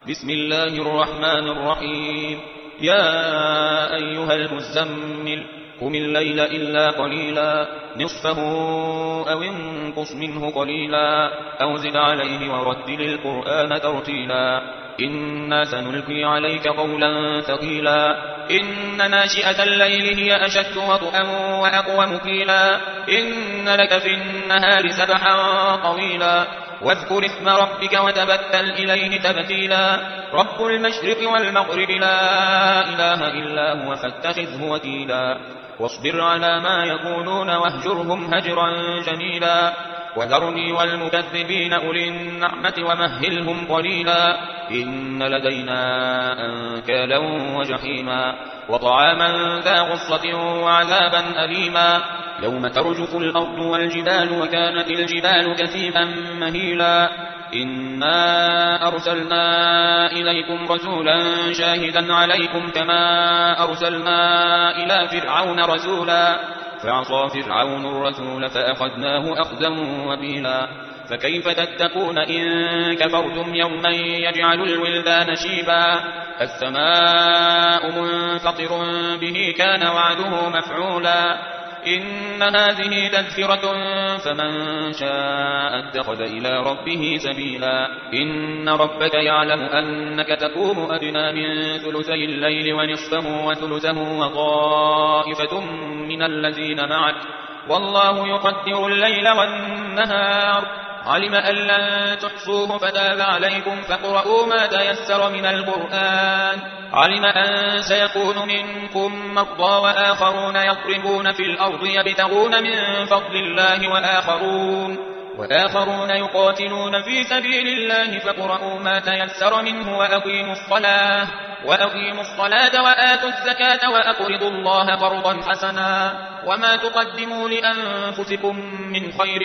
بسم الله الرحمن الرحيم. يا أيها المزمل قم الليل إلا قليلا نصفه أو انقص منه قليلا أو زد عليه ورتل القرآن ترتيلا إنا سنلقي عليك قولا ثقيلا إن ناشئة الليل هي أشد وطئا وأقوم قيلا إن لك في النهار سبحا طويلا واذكر اسم ربك وتبتل إليه تبتيلا رب المشرق والمغرب لا إله إلا هو فاتخذه وكيلا واصبر على ما يقولون واهجرهم هجرا جميلا وذرني والمكذبين أولي النعمة ومهلهم قليلا إن لدينا أنكالا وجحيما وطعاما ذا غصة وعذابا أليما يوم ترجف الأرض والجبال وكانت الجبال كثيبا مهيلا إنا أرسلنا إليكم رسولا شاهدا عليكم كما أرسلنا إلى فرعون رسولا فعصى فرعون الرسول فأخذناه أخذا وبيلا فكيف تتقون إن كفرتم يوما يجعل الولدان شيبا السماء منفطر به كان وعده مفعولا إن هذه تذكرة فمن شاء اتخذ إلى ربه سبيلا إن ربك يعلم أنك تقوم أدنى من ثلثي الليل ونصفه وثلثه وطائفة من الذين معك والله يقدر الليل والنهار علم أن لن تحصوه فتاب عليكم فاقرؤوا ما تيسر من القرآن علم أن سيكون منكم مرضى وآخرون يضربون في الأرض يبتغون من فضل الله وآخرون يقاتلون في سبيل الله فاقرؤوا ما تيسر منه وأقيموا الصلاة وآتوا الزكاة وأقرضوا الله قرضا حسنا وما تقدموا لأنفسكم من خير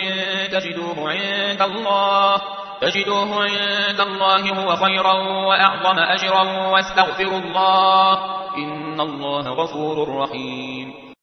تجدوه عند الله هو خيرا وأعظم أجرا واستغفروا الله إن الله غفور رحيم.